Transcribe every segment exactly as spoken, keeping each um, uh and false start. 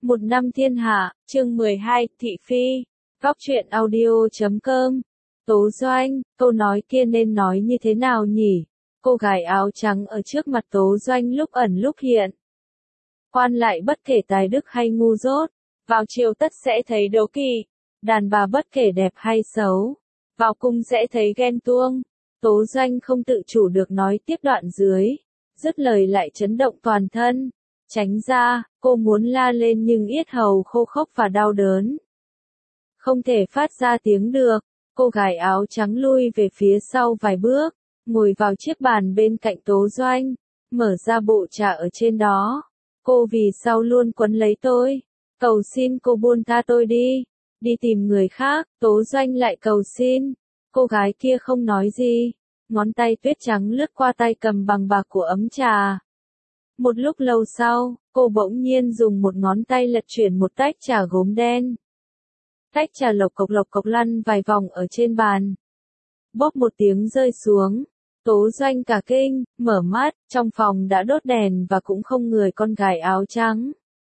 Một năm thiên hạ, chương mười hai, Thị Phi, Góc truyện audio chấm com. Tố Doanh, câu nói kia nên nói như thế nào nhỉ? Cô gái áo trắng ở trước mặt Tố Doanh lúc ẩn lúc hiện. Quan lại bất kể tài đức hay ngu dốt, vào triều tất sẽ thấy đố kỵ, đàn bà bất kể đẹp hay xấu, vào cung sẽ thấy ghen tuông. Tố Doanh không tự chủ được nói tiếp đoạn dưới, dứt lời lại chấn động toàn thân. Tránh ra, cô muốn la lên nhưng yết hầu khô khốc và đau đớn. Không thể phát ra tiếng được, cô gái áo trắng lui về phía sau vài bước, ngồi vào chiếc bàn bên cạnh Tố Doanh, mở ra bộ trà ở trên đó. Cô vì sao luôn quấn lấy tôi? Cầu xin cô buông tha tôi đi, đi tìm người khác. Tố Doanh lại cầu xin. Cô gái kia không nói gì, ngón tay tuyết trắng lướt qua tay cầm bằng bạc của ấm trà. Một lúc lâu sau, cô bỗng nhiên dùng một ngón tay lật chuyển một tách trà gốm đen. Tách trà lộc cộc lộc cộc lăn vài vòng ở trên bàn. Bốp một tiếng rơi xuống. Tố Doanh cả kinh, mở mắt, trong phòng đã đốt đèn và cũng không người con gái áo trắng.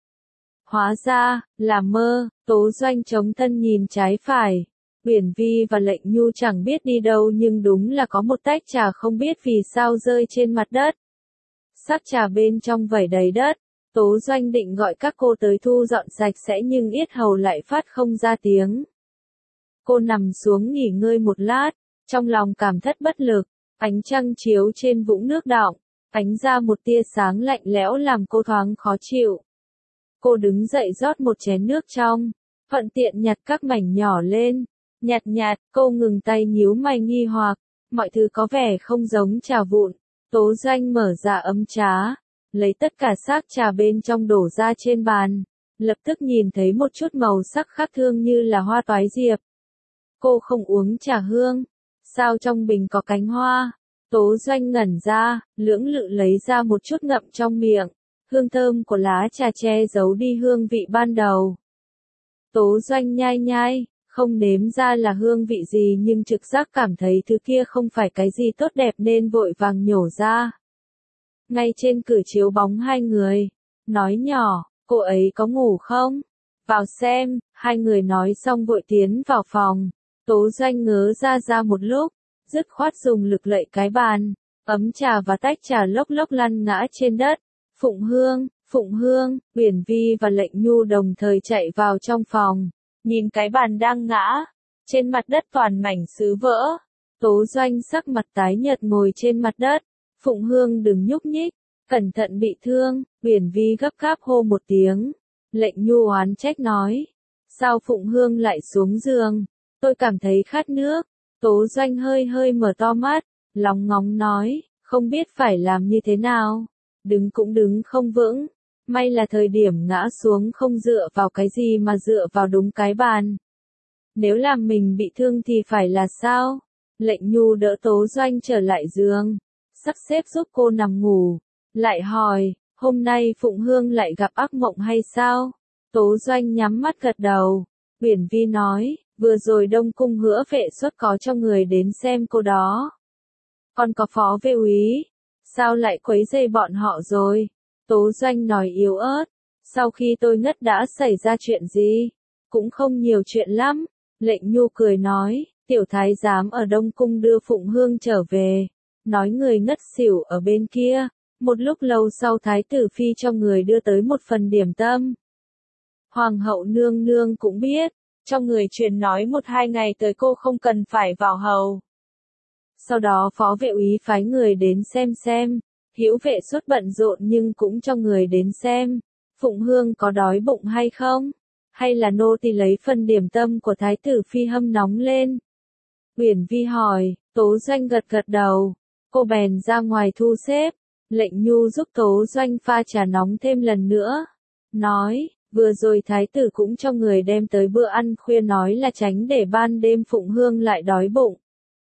Hóa ra, là mơ. Tố Doanh chống thân nhìn trái phải. Uyển Vi và Lệnh Nhu chẳng biết đi đâu nhưng đúng là có một tách trà không biết vì sao rơi trên mặt đất. Sắc trà bên trong vẩy đầy đất. Tố Doanh định gọi các cô tới thu dọn sạch sẽ nhưng yết hầu lại phát không ra tiếng. Cô nằm xuống nghỉ ngơi một lát, trong lòng cảm thất bất lực. Ánh trăng chiếu trên vũng nước đọng, ánh ra một tia sáng lạnh lẽo làm cô thoáng khó chịu. Cô đứng dậy rót một chén nước trong, thuận tiện nhặt các mảnh nhỏ lên. Nhặt nhặt, cô ngừng tay nhíu mày nghi hoặc, mọi thứ có vẻ không giống trà vụn. Tố Doanh mở ra ấm trà, lấy tất cả xác trà bên trong đổ ra trên bàn, lập tức nhìn thấy một chút màu sắc khác thường như là hoa toái diệp. Cô không uống trà hương, sao trong bình có cánh hoa? Tố Doanh ngẩn ra, lưỡng lự lấy ra một chút ngậm trong miệng, hương thơm của lá trà che giấu đi hương vị ban đầu. Tố Doanh nhai nhai, không nếm ra là hương vị gì nhưng trực giác cảm thấy thứ kia không phải cái gì tốt đẹp nên vội vàng nhổ ra. Ngay trên cửa chiếu bóng hai người, nói nhỏ, cô ấy có ngủ không? Vào xem. Hai người nói xong vội tiến vào phòng. Tố Doanh ngớ ra ra một lúc, dứt khoát dùng lực lạy cái bàn, ấm trà và tách trà lốc lốc lăn ngã trên đất. Phụng Hương, Phụng Hương, Uyển Vi và Lệnh Nhu đồng thời chạy vào trong phòng, nhìn cái bàn đang ngã, trên mặt đất toàn mảnh sứ vỡ. Tố Doanh sắc mặt tái nhợt ngồi trên mặt đất. Phụng Hương đừng nhúc nhích, cẩn thận bị thương. Uyển Vi gấp gáp hô một tiếng. Lệnh Nhu oán trách nói, sao Phụng Hương lại xuống giường? Tôi cảm thấy khát nước. Tố Doanh hơi hơi mở to mắt, lóng ngóng nói, không biết phải làm như thế nào. Đứng cũng đứng không vững. May là thời điểm ngã xuống không dựa vào cái gì mà dựa vào đúng cái bàn. Nếu làm mình bị thương thì phải là sao? Lệnh Nhu đỡ Tố Doanh trở lại giường, sắp xếp giúp cô nằm ngủ. Lại hỏi, hôm nay Phụng Hương lại gặp ác mộng hay sao? Tố Doanh nhắm mắt gật đầu. Uyển Vi nói, vừa rồi Đông Cung Hữa Vệ Xuất có cho người đến xem cô đó. Còn có Phó Vệ úy, sao lại quấy rầy bọn họ rồi? Tố Doanh nói yếu ớt, sau khi tôi ngất đã xảy ra chuyện gì? Cũng không nhiều chuyện lắm. Lệnh Nhu cười nói, tiểu thái giám ở Đông Cung đưa Phụng Hương trở về, nói người ngất xỉu ở bên kia. Một lúc lâu sau thái tử phi cho người đưa tới một phần điểm tâm. Hoàng hậu nương nương cũng biết, cho người truyền nói một hai ngày tới cô không cần phải vào hầu. Sau đó Phó Vệ úy phái người đến xem xem. Hữu Vệ Xuất bận rộn nhưng cũng cho người đến xem. Phụng Hương có đói bụng hay không? Hay là nô tỳ lấy phần điểm tâm của thái tử phi hâm nóng lên? Uyển Vi hỏi. Tố Doanh gật gật đầu. Cô bèn ra ngoài thu xếp. Lệnh Nhu giúp Tố Doanh pha trà nóng thêm lần nữa. Nói, vừa rồi thái tử cũng cho người đem tới bữa ăn khuya nói là tránh để ban đêm Phụng Hương lại đói bụng.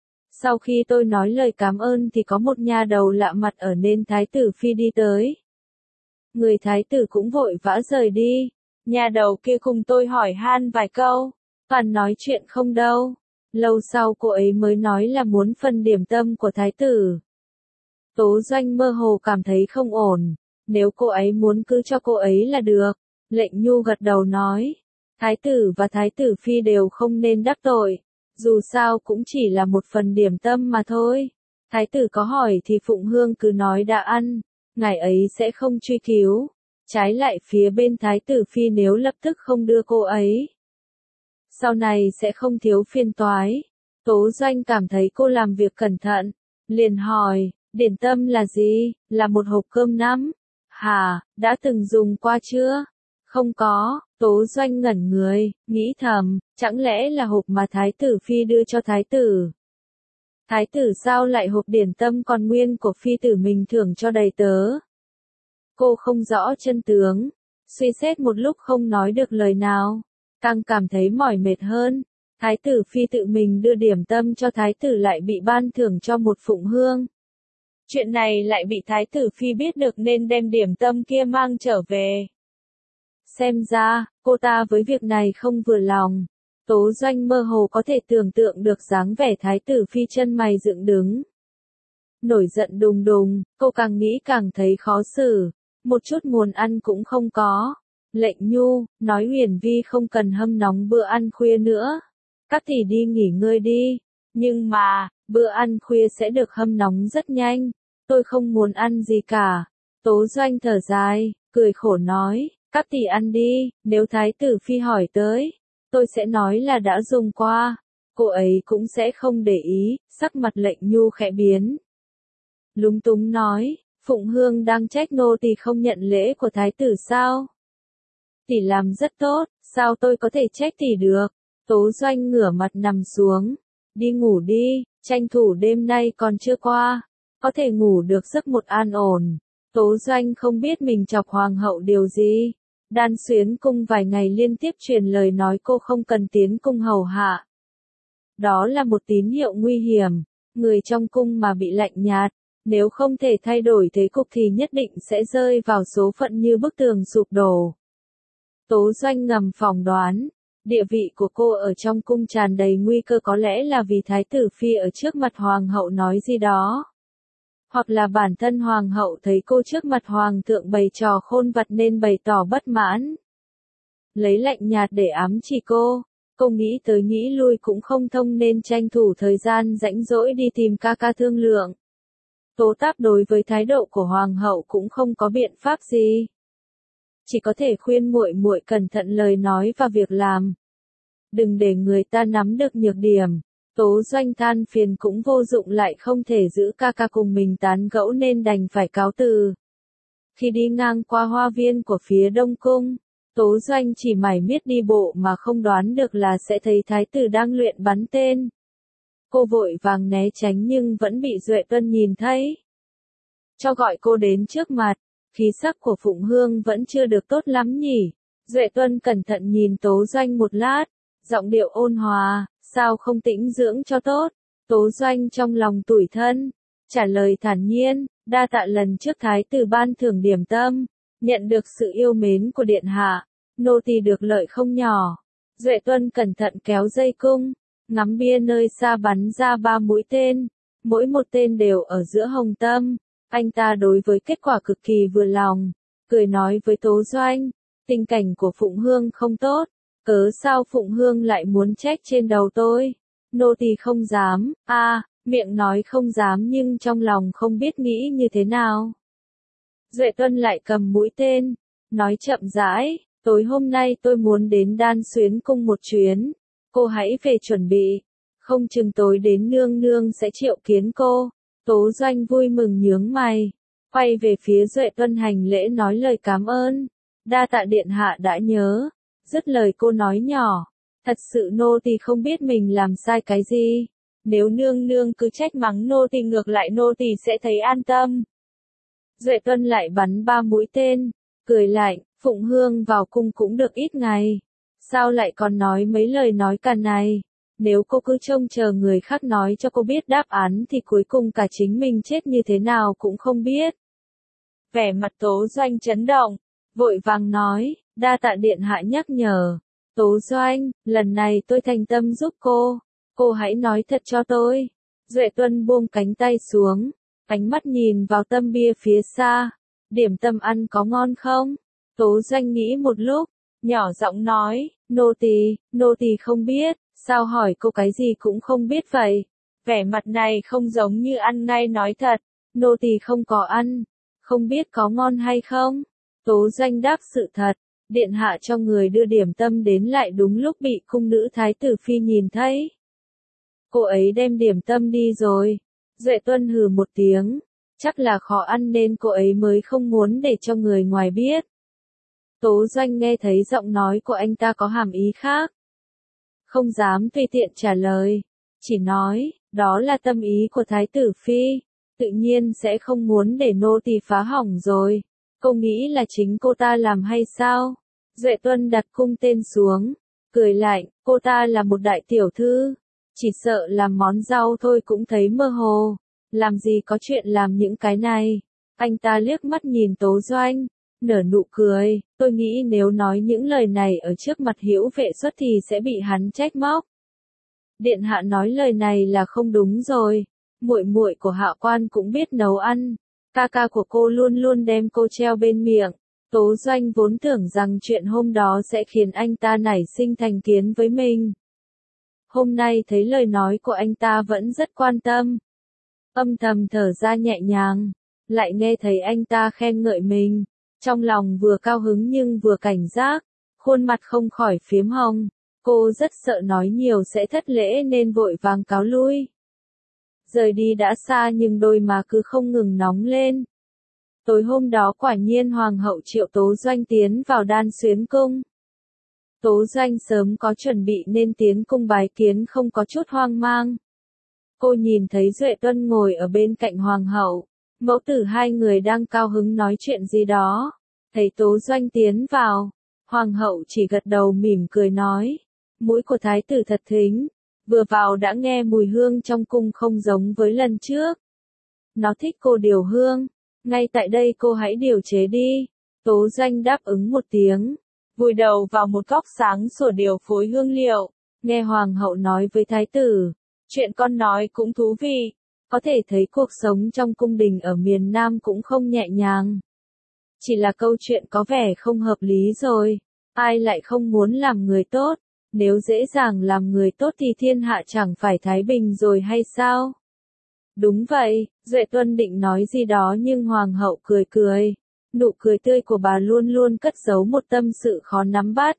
Sau khi tôi nói lời cảm ơn thì có một nha đầu lạ mặt ở nên thái tử phi đi tới. Người thái tử cũng vội vã rời đi. Nha đầu kia cùng tôi hỏi han vài câu, toàn nói chuyện không đâu. Lâu sau cô ấy mới nói là muốn phần điểm tâm của thái tử. Tố Doanh mơ hồ cảm thấy không ổn, nếu cô ấy muốn cứ cho cô ấy là được. Lệnh Nhu gật đầu nói, thái tử và thái tử phi đều không nên đắc tội, dù sao cũng chỉ là một phần điểm tâm mà thôi. Thái tử có hỏi thì Phụng Hương cứ nói đã ăn, ngài ấy sẽ không truy cứu. Trái lại phía bên thái tử phi nếu lập tức không đưa cô ấy, sau này sẽ không thiếu phiền toái. Tố Doanh cảm thấy cô làm việc cẩn thận, liền hỏi, điểm tâm là gì? Là một hộp cơm nắm. Hả, đã từng dùng qua chưa? Không có. Tố Doanh ngẩn người, nghĩ thầm, chẳng lẽ là hộp mà thái tử phi đưa cho thái tử? Thái tử sao lại hộp điểm tâm còn nguyên của phi tử mình thưởng cho đầy tớ? Cô không rõ chân tướng, suy xét một lúc không nói được lời nào, càng cảm thấy mỏi mệt hơn. Thái tử phi tự mình đưa điểm tâm cho thái tử lại bị ban thưởng cho một Phụng Hương. Chuyện này lại bị thái tử phi biết được nên đem điểm tâm kia mang trở về. Xem ra, cô ta với việc này không vừa lòng. Tố Doanh mơ hồ có thể tưởng tượng được dáng vẻ thái tử phi chân mày dựng đứng. Nổi giận đùng đùng, cô càng nghĩ càng thấy khó xử, một chút nguồn ăn cũng không có. Lệnh Nhu, nói Huyền Vi không cần hâm nóng bữa ăn khuya nữa. Các tỷ đi nghỉ ngơi đi. Nhưng mà, bữa ăn khuya sẽ được hâm nóng rất nhanh. Tôi không muốn ăn gì cả. Tố Doanh thở dài, cười khổ nói, các tỷ ăn đi, nếu thái tử phi hỏi tới, tôi sẽ nói là đã dùng qua. Cô ấy cũng sẽ không để ý, sắc mặt Lệnh Nhu khẽ biến. Lúng túng nói, Phụng Hương đang trách nô tỳ không nhận lễ của thái tử sao? Tỷ làm rất tốt, sao tôi có thể trách tỷ được? Tố Doanh ngửa mặt nằm xuống, đi ngủ đi, tranh thủ đêm nay còn chưa qua, có thể ngủ được giấc một an ổn. Tố Doanh không biết mình chọc hoàng hậu điều gì. Đan Xuyến cung vài ngày liên tiếp truyền lời nói cô không cần tiến cung hầu hạ. Đó là một tín hiệu nguy hiểm, người trong cung mà bị lạnh nhạt, nếu không thể thay đổi thế cục thì nhất định sẽ rơi vào số phận như bức tường sụp đổ. Tố Doanh ngầm phỏng đoán, địa vị của cô ở trong cung tràn đầy nguy cơ, có lẽ là vì thái tử phi ở trước mặt hoàng hậu nói gì đó. Hoặc là bản thân hoàng hậu thấy cô trước mặt hoàng thượng bày trò khôn vặt nên bày tỏ bất mãn. Lấy lạnh nhạt để ám chỉ cô, cô nghĩ tới nghĩ lui cũng không thông nên tranh thủ thời gian rãnh rỗi đi tìm ca ca thương lượng. Tố Táp đối với thái độ của hoàng hậu cũng không có biện pháp gì, chỉ có thể khuyên muội muội cẩn thận lời nói và việc làm, đừng để người ta nắm được nhược điểm. Tố Doanh than phiền cũng vô dụng, lại không thể giữ ca ca cùng mình tán gẫu nên đành phải cáo từ. Khi đi ngang qua hoa viên của phía Đông Cung, Tố Doanh chỉ mải miết đi bộ mà không đoán được là sẽ thấy thái tử đang luyện bắn tên. Cô vội vàng né tránh nhưng vẫn bị Duệ Tuân nhìn thấy, cho gọi cô đến trước mặt. Khí sắc của Phụng Hương vẫn chưa được tốt lắm nhỉ. Duệ Tuân cẩn thận nhìn Tố Doanh một lát, giọng điệu ôn hòa, sao không tĩnh dưỡng cho tốt? Tố Doanh trong lòng tủi thân, trả lời thản nhiên, đa tạ lần trước thái tử ban thưởng điểm tâm, nhận được sự yêu mến của điện hạ, nô tỳ được lợi không nhỏ. Duệ Tuân cẩn thận kéo dây cung, ngắm bia nơi xa bắn ra ba mũi tên, mỗi một tên đều ở giữa hồng tâm. Anh ta đối với kết quả cực kỳ vừa lòng, cười nói với Tố Doanh, tình cảnh của Phụng Hương không tốt, cớ sao Phụng Hương lại muốn trách trên đầu tôi? Nô tỳ không dám, a, à, miệng nói không dám nhưng trong lòng không biết nghĩ như thế nào. Duệ Tuân lại cầm mũi tên, nói chậm rãi, tối hôm nay tôi muốn đến Đan Xuyến cung một chuyến, cô hãy về chuẩn bị, không chừng tối đến nương nương sẽ triệu kiến cô. Tố Doanh vui mừng nhướng mày, quay về phía Duệ Tuân hành lễ nói lời cảm ơn, đa tạ điện hạ đã nhớ. Dứt lời cô nói nhỏ, thật sự nô tỳ không biết mình làm sai cái gì, nếu nương nương cứ trách mắng nô tỳ ngược lại nô tỳ sẽ thấy an tâm. Duệ Tuân lại bắn ba mũi tên, cười lạnh, Phụng Hương vào cung cũng được ít ngày, sao lại còn nói mấy lời nói càn này? Nếu cô cứ trông chờ người khác nói cho cô biết đáp án thì cuối cùng cả chính mình chết như thế nào cũng không biết. Vẻ mặt Tố Doanh chấn động, vội vàng nói, đa tạ điện hạ nhắc nhở. Tố Doanh, lần này tôi thành tâm giúp cô, cô hãy nói thật cho tôi. Duệ Tuân buông cánh tay xuống, ánh mắt nhìn vào tâm bia phía xa, điểm tâm ăn có ngon không? Tố Doanh nghĩ một lúc, nhỏ giọng nói, nô tỳ, nô tỳ không biết, sao hỏi cô cái gì cũng không biết vậy. Vẻ mặt này không giống như ăn ngay nói thật, nô tỳ không có ăn, không biết có ngon hay không. Tố Doanh đáp sự thật, điện hạ cho người đưa điểm tâm đến lại đúng lúc bị cung nữ thái tử phi nhìn thấy. Cô ấy đem điểm tâm đi rồi. Duệ Tuân hừ một tiếng, chắc là khó ăn nên cô ấy mới không muốn để cho người ngoài biết. Tố Doanh nghe thấy giọng nói của anh ta có hàm ý khác. Không dám tùy tiện trả lời, chỉ nói, đó là tâm ý của thái tử phi, tự nhiên sẽ không muốn để nô tỳ phá hỏng rồi. Cô nghĩ là chính cô ta làm hay sao? Duệ Tuân đặt cung tên xuống, cười lạnh, cô ta là một đại tiểu thư, chỉ sợ làm món rau thôi cũng thấy mơ hồ, làm gì có chuyện làm những cái này. Anh ta liếc mắt nhìn Tố Doanh, nở nụ cười, tôi nghĩ nếu nói những lời này ở trước mặt Hữu Vệ Xuất thì sẽ bị hắn trách móc. Điện hạ nói lời này là không đúng rồi, muội muội của hạ quan cũng biết nấu ăn, ca ca của cô luôn luôn đem cô treo bên miệng. Tố Doanh vốn tưởng rằng chuyện hôm đó sẽ khiến anh ta nảy sinh thành kiến với mình. Hôm nay thấy lời nói của anh ta vẫn rất quan tâm. Âm thầm thở ra nhẹ nhàng, lại nghe thấy anh ta khen ngợi mình. Trong lòng vừa cao hứng nhưng vừa cảnh giác, khuôn mặt không khỏi phiếm hồng. Cô rất sợ nói nhiều sẽ thất lễ nên vội vàng cáo lui. Rời đi đã xa nhưng đôi má cứ không ngừng nóng lên. Tối hôm đó quả nhiên Hoàng hậu triệu Tố Doanh tiến vào Đan Xuyến Cung. Tố Doanh sớm có chuẩn bị nên tiến cung bái kiến không có chút hoang mang. Cô nhìn thấy Duệ Tuân ngồi ở bên cạnh Hoàng hậu, mẫu tử hai người đang cao hứng nói chuyện gì đó. Thấy Tố Doanh tiến vào, Hoàng hậu chỉ gật đầu mỉm cười nói, mũi của thái tử thật thính, vừa vào đã nghe mùi hương trong cung không giống với lần trước. Nó thích cô điều hương, ngay tại đây cô hãy điều chế đi. Tố Doanh đáp ứng một tiếng, vùi đầu vào một góc sáng sủa điều phối hương liệu, nghe Hoàng hậu nói với thái tử, chuyện con nói cũng thú vị, có thể thấy cuộc sống trong cung đình ở miền Nam cũng không nhẹ nhàng. Chỉ là câu chuyện có vẻ không hợp lý rồi, ai lại không muốn làm người tốt, nếu dễ dàng làm người tốt thì thiên hạ chẳng phải thái bình rồi hay sao? Đúng vậy, Duệ Tuân định nói gì đó nhưng Hoàng hậu cười cười, nụ cười tươi của bà luôn luôn cất giấu một tâm sự khó nắm bắt.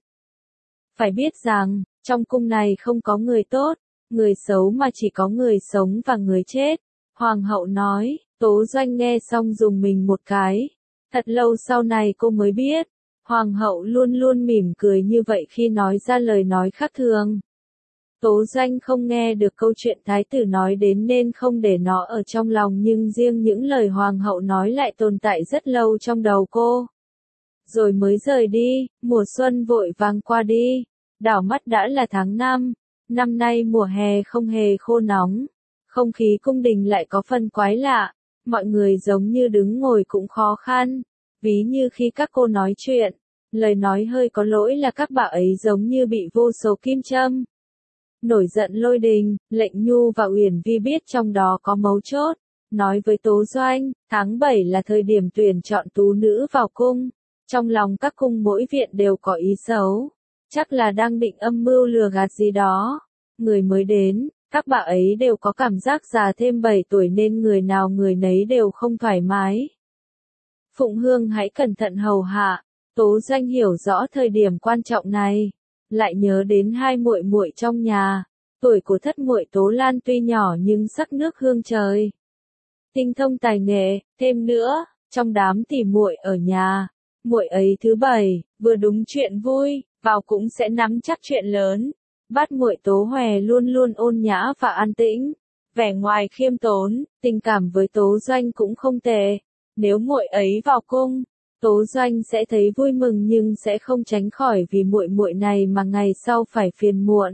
Phải biết rằng, trong cung này không có người tốt, người xấu mà chỉ có người sống và người chết. Hoàng hậu nói, Tố Doanh nghe xong dùng mình một cái. Thật lâu sau này cô mới biết, Hoàng hậu luôn luôn mỉm cười như vậy khi nói ra lời nói khác thường. Tố Doanh không nghe được câu chuyện thái tử nói đến nên không để nó ở trong lòng nhưng riêng những lời Hoàng hậu nói lại tồn tại rất lâu trong đầu cô. Rồi mới rời đi, mùa xuân vội vàng qua đi, đảo mắt đã là tháng năm, năm nay mùa hè không hề khô nóng, không khí cung đình lại có phần quái lạ, mọi người giống như đứng ngồi cũng khó khăn, ví như khi các cô nói chuyện, lời nói hơi có lỗi là các bà ấy giống như bị vô số kim châm. Nổi giận Lôi Đình, Lệnh Nhu và Uyển Vi biết trong đó có mấu chốt, nói với Tố Doanh, tháng bảy là thời điểm tuyển chọn tú nữ vào cung, trong lòng các cung mỗi viện đều có ý xấu, chắc là đang định âm mưu lừa gạt gì đó. Người mới đến, các bà ấy đều có cảm giác già thêm bảy tuổi nên người nào người nấy đều không thoải mái. Phụng Hương hãy cẩn thận hầu hạ. Tố Doanh hiểu rõ thời điểm quan trọng này, lại nhớ đến hai muội muội trong nhà. Tuổi của thất muội Tố Lan tuy nhỏ nhưng sắc nước hương trời, tinh thông tài nghệ, thêm nữa, trong đám tỷ muội ở nhà, muội ấy thứ bảy, vừa đúng chuyện vui, vào cũng sẽ nắm chắc chuyện lớn. Bát muội Tố Hòe luôn luôn ôn nhã và an tĩnh, vẻ ngoài khiêm tốn, tình cảm với Tố Doanh cũng không tệ. Nếu muội ấy vào cung, Tố Doanh sẽ thấy vui mừng nhưng sẽ không tránh khỏi vì muội muội này mà ngày sau phải phiền muộn.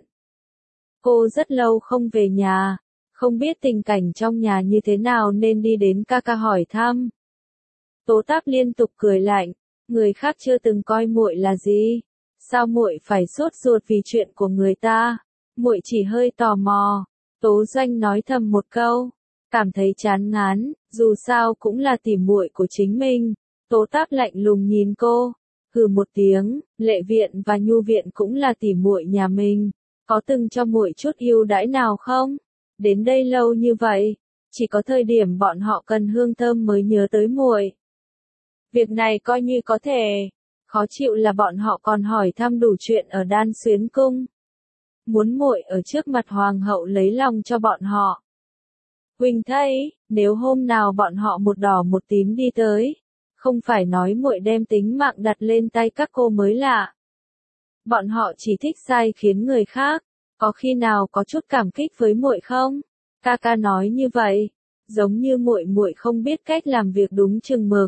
Cô rất lâu không về nhà, không biết tình cảnh trong nhà như thế nào nên đi đến ca ca hỏi thăm. Tố Táp liên tục cười lạnh, người khác chưa từng coi muội là gì, sao muội phải sốt ruột vì chuyện của người ta? Muội chỉ hơi tò mò. Tố Doanh nói thầm một câu, cảm thấy chán ngán, dù sao cũng là tỉ muội của chính mình. Tố Táp lạnh lùng nhìn cô, Hừ một tiếng, Lệ Viện và Nhu Viện cũng là tỉ muội nhà mình, có từng cho muội chút ưu đãi nào không? Đến đây lâu như vậy, chỉ có thời điểm bọn họ cần hương thơm mới nhớ tới muội. Việc này coi như có thể, khó chịu là bọn họ còn hỏi thăm đủ chuyện ở Đan Xuyến cung. Muốn muội ở trước mặt hoàng hậu lấy lòng cho bọn họ. Huynh thấy, nếu hôm nào bọn họ một đỏ một tím đi tới, không phải nói muội đem tính mạng đặt lên tay các cô mới lạ. Bọn họ chỉ thích sai khiến người khác, có khi nào có chút cảm kích với muội không? Ca ca nói như vậy, giống như muội muội không biết cách làm việc đúng chừng mực.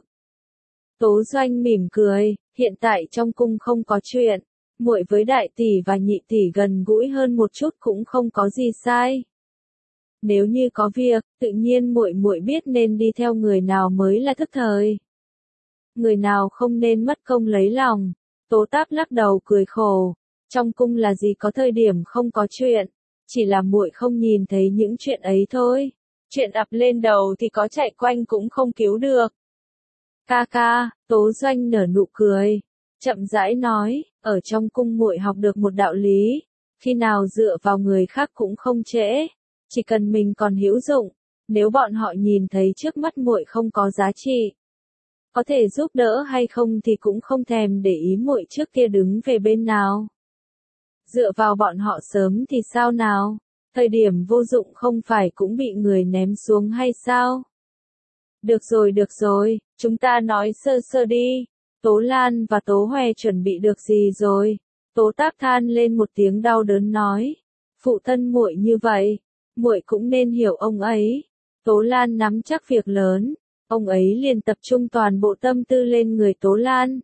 Tố Doanh mỉm cười, hiện tại trong cung không có chuyện, muội với đại tỷ và nhị tỷ gần gũi hơn một chút cũng không có gì sai. Nếu như có việc, tự nhiên muội muội biết nên đi theo người nào mới là thức thời. Người nào không nên mất công lấy lòng. Tố Táp lắc đầu cười khổ, trong cung là gì có thời điểm không có chuyện, chỉ là muội không nhìn thấy những chuyện ấy thôi. Chuyện ập lên đầu thì có chạy quanh cũng không cứu được. Ca ca, Tố Doanh nở nụ cười, chậm rãi nói, ở trong cung muội học được một đạo lý, khi nào dựa vào người khác cũng không trễ, chỉ cần mình còn hữu dụng, nếu bọn họ nhìn thấy trước mắt muội không có giá trị, có thể giúp đỡ hay không thì cũng không thèm để ý muội trước kia đứng về bên nào. Dựa vào bọn họ sớm thì sao nào, thời điểm vô dụng không phải cũng bị người ném xuống hay sao? Được rồi được rồi, chúng ta nói sơ sơ đi. Tố Lan và Tố Hoè chuẩn bị được gì rồi? Tố Táp than lên một tiếng đau đớn nói, phụ thân muội như vậy, muội cũng nên hiểu ông ấy. Tố Lan nắm chắc việc lớn, ông ấy liền tập trung toàn bộ tâm tư lên người Tố Lan.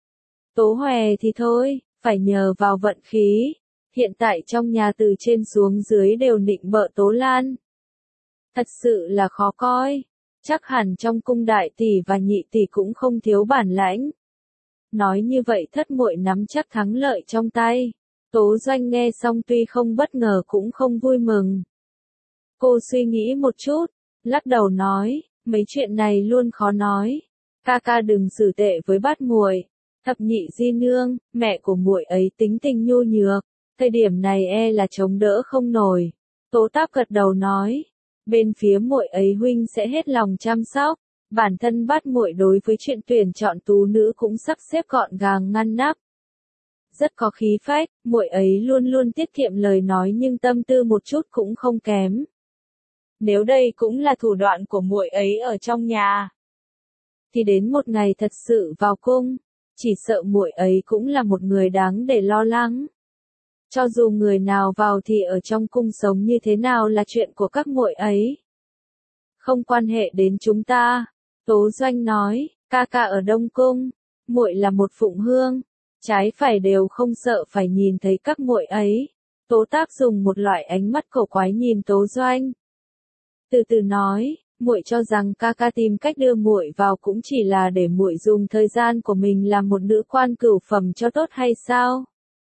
Tố Hoè thì thôi, phải nhờ vào vận khí. Hiện tại trong nhà từ trên xuống dưới đều nịnh bợ Tố Lan. Thật sự là khó coi. Chắc hẳn trong cung đại tỷ và nhị tỷ cũng không thiếu bản lãnh. Nói như vậy thất muội nắm chắc thắng lợi trong tay. Tố Doanh nghe xong tuy không bất ngờ cũng không vui mừng. Cô suy nghĩ một chút, lắc đầu nói, mấy chuyện này luôn khó nói. Ca ca đừng xử tệ với bát muội. Thập nhị di nương, mẹ của muội ấy tính tình nhu nhược, thời điểm này e là chống đỡ không nổi. Tố Táp gật đầu nói, bên phía muội ấy huynh sẽ hết lòng chăm sóc. Bản thân bát muội đối với chuyện tuyển chọn tú nữ cũng sắp xếp gọn gàng ngăn nắp. Rất có khí phách, muội ấy luôn luôn tiết kiệm lời nói nhưng tâm tư một chút cũng không kém. Nếu đây cũng là thủ đoạn của muội ấy ở trong nhà, thì đến một ngày thật sự vào cung, chỉ sợ muội ấy cũng là một người đáng để lo lắng. Cho dù người nào vào thì ở trong cung sống như thế nào là chuyện của các muội ấy. Không quan hệ đến chúng ta. Tố Doanh nói, ca ca ở Đông Cung, muội là một phụng hương, trái phải đều không sợ phải nhìn thấy các muội ấy. Tố Táp dùng một loại ánh mắt cổ quái nhìn Tố Doanh. Từ từ nói, muội cho rằng ca ca tìm cách đưa muội vào cũng chỉ là để muội dùng thời gian của mình làm một nữ quan cửu phẩm cho tốt hay sao?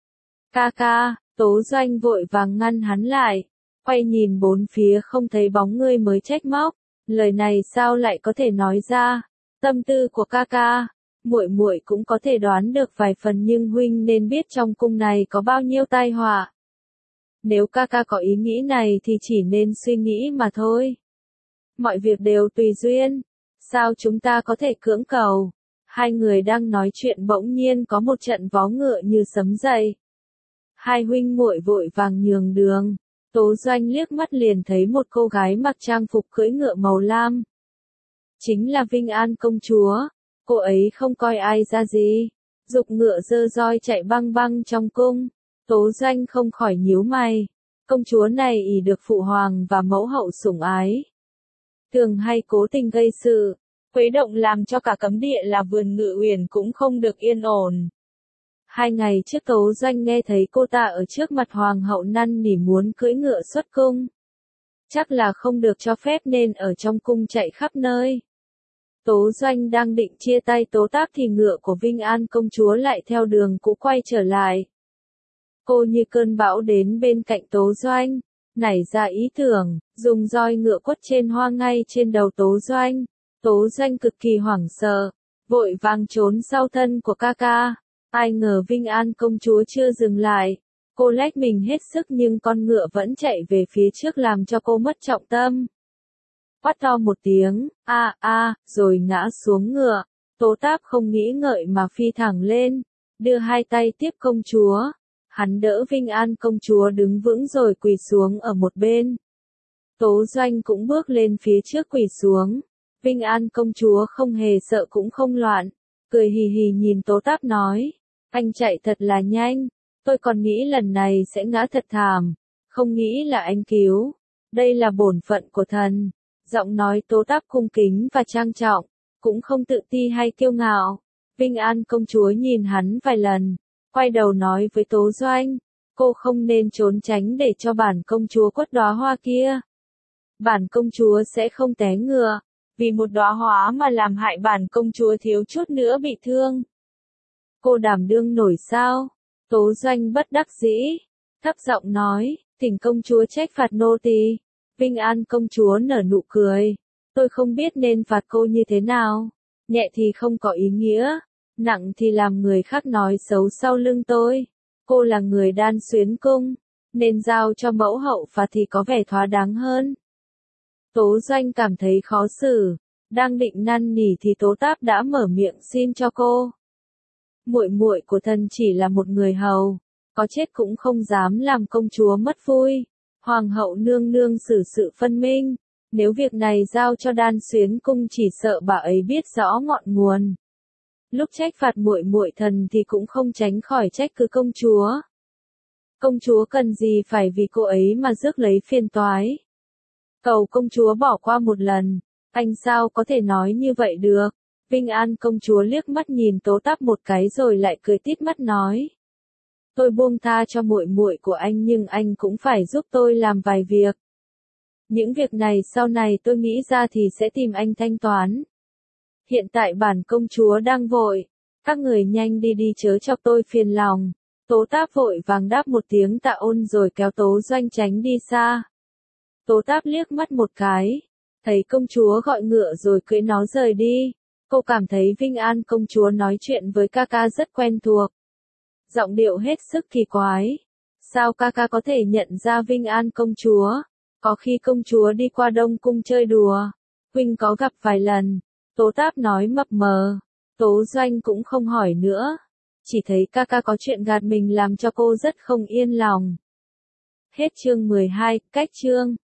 Ca ca, Tố Doanh vội vàng ngăn hắn lại, quay nhìn bốn phía không thấy bóng người mới trách móc. Lời này sao lại có thể nói ra? Tâm tư của ca ca, muội muội cũng có thể đoán được vài phần nhưng huynh nên biết trong cung này có bao nhiêu tai họa. Nếu ca ca có ý nghĩ này thì chỉ nên suy nghĩ mà thôi. Mọi việc đều tùy duyên, sao chúng ta có thể cưỡng cầu? Hai người đang nói chuyện bỗng nhiên có một trận vó ngựa như sấm dậy. Hai huynh muội vội vàng nhường đường. Tố Doanh liếc mắt liền thấy một cô gái mặc trang phục cưỡi ngựa màu lam. Chính là Vinh An công chúa. Cô ấy không coi ai ra gì, giục ngựa giơ roi chạy băng băng trong cung. Tố Doanh không khỏi nhíu mày. Công chúa này ỷ được phụ hoàng và mẫu hậu sủng ái, thường hay cố tình gây sự, khuấy động làm cho cả cấm địa là vườn ngự uyển cũng không được yên ổn. Hai ngày trước Tố Doanh nghe thấy cô ta ở trước mặt hoàng hậu năn nỉ muốn cưỡi ngựa xuất cung. Chắc là không được cho phép nên ở trong cung chạy khắp nơi. Tố Doanh đang định chia tay Tố Táp thì ngựa của Vinh An công chúa lại theo đường cũ quay trở lại. Cô như cơn bão đến bên cạnh Tố Doanh, nảy ra ý tưởng, dùng roi ngựa quất trên hoa ngay trên đầu Tố Doanh. Tố Doanh cực kỳ hoảng sợ, vội vàng trốn sau thân của ca ca. Ai ngờ Vinh An công chúa chưa dừng lại. Cô lách mình hết sức nhưng con ngựa vẫn chạy về phía trước làm cho cô mất trọng tâm. Quát to một tiếng, a a, rồi ngã xuống ngựa. Tố Táp không nghĩ ngợi mà phi thẳng lên, đưa hai tay tiếp công chúa. Hắn đỡ Vinh An công chúa đứng vững rồi quỳ xuống ở một bên. Tố Doanh cũng bước lên phía trước quỳ xuống. Vinh An công chúa không hề sợ cũng không loạn, cười hì hì nhìn Tố Táp nói, anh chạy thật là nhanh, tôi còn nghĩ lần này sẽ ngã thật thảm, không nghĩ là anh cứu, đây là bổn phận của thần. Giọng nói Tố Táp cung kính và trang trọng, cũng không tự ti hay kiêu ngạo. Vinh An công chúa nhìn hắn vài lần, quay đầu nói với Tố Doanh, cô không nên trốn tránh để cho bản công chúa quất đóa hoa kia. Bản công chúa sẽ không té ngựa, vì một đóa hoa mà làm hại bản công chúa thiếu chút nữa bị thương. Cô đảm đương nổi sao? Tố Doanh bất đắc dĩ, thấp giọng nói, thỉnh công chúa trách phạt nô tỳ. Vinh An công chúa nở nụ cười, tôi không biết nên phạt cô như thế nào, nhẹ thì không có ý nghĩa, nặng thì làm người khác nói xấu sau lưng tôi. Cô là người Đan Xuyến cung, nên giao cho mẫu hậu phạt thì có vẻ thỏa đáng hơn. Tố Doanh cảm thấy khó xử, đang định năn nỉ thì Tố Táp đã mở miệng xin cho cô. Muội muội của thần chỉ là một người hầu, có chết cũng không dám làm công chúa mất vui. Hoàng hậu nương nương xử sự phân minh, nếu việc này giao cho Đan Xuyến cung chỉ sợ bà ấy biết rõ ngọn nguồn. Lúc trách phạt muội muội thần thì cũng không tránh khỏi trách cứ công chúa. Công chúa cần gì phải vì cô ấy mà rước lấy phiền toái. Cầu công chúa bỏ qua một lần, anh sao có thể nói như vậy được. Vinh An công chúa liếc mắt nhìn Tố Táp một cái rồi lại cười tít mắt nói. Tôi buông tha cho muội muội của anh nhưng anh cũng phải giúp tôi làm vài việc. Những việc này sau này tôi nghĩ ra thì sẽ tìm anh thanh toán. Hiện tại bản công chúa đang vội, các người nhanh đi đi chớ chọc tôi phiền lòng. Tố Táp vội vàng đáp một tiếng tạ ơn rồi kéo Tố Doanh tránh đi xa. Tố Táp liếc mắt một cái, thấy công chúa gọi ngựa rồi cưỡi nó rời đi. Cô cảm thấy Vinh An công chúa nói chuyện với ca ca rất quen thuộc. Giọng điệu hết sức kỳ quái. Sao ca ca có thể nhận ra Vinh An công chúa? Có khi công chúa đi qua Đông cung chơi đùa. Huynh có gặp vài lần. Tố Táp nói mập mờ. Tố Doanh cũng không hỏi nữa. Chỉ thấy ca ca có chuyện gạt mình làm cho cô rất không yên lòng. Hết chương mười hai, cách chương.